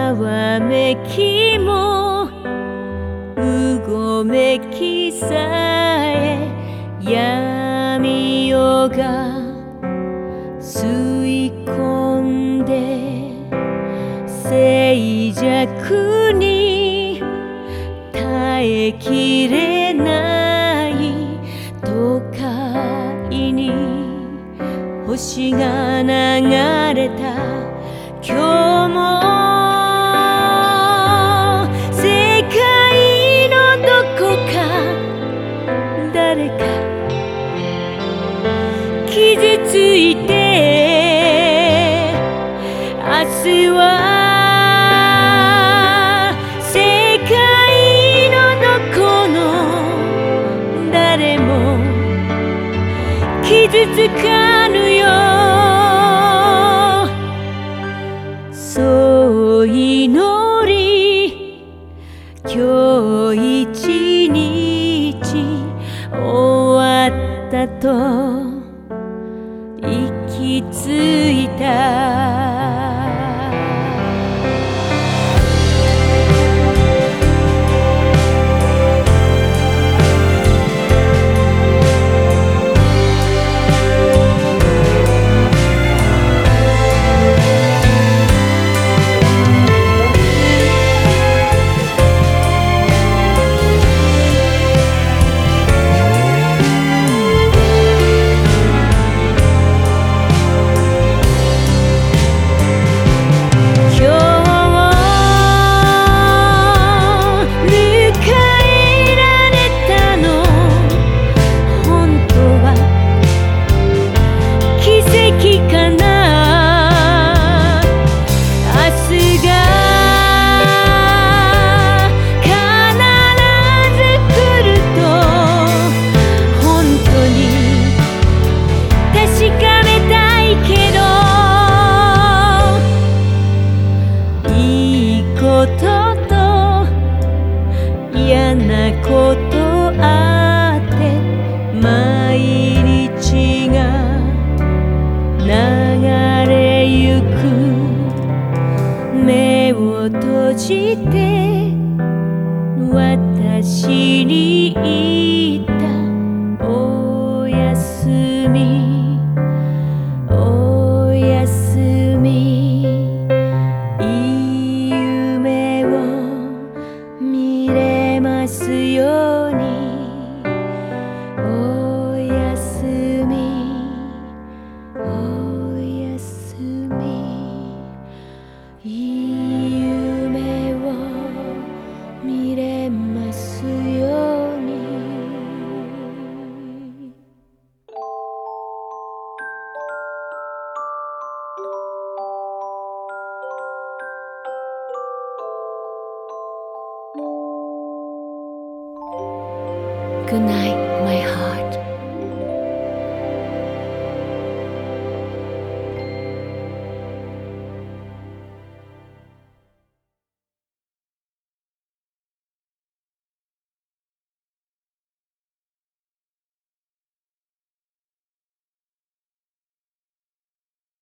わめきもうごめきさえやみよが吸い込んで静寂に耐えきれない都会に星が流れた今日も世界のどこか誰か傷ついて明日は世界のどこの誰も傷つかぬよそう祈り今日一日終わったと息ついた嫌なことあって毎日が流れゆく目を閉じて私に言ったおやすみおやすみいい夢を見れますようにおやすみおやすみいい夢を見れますようにGood night, my heart.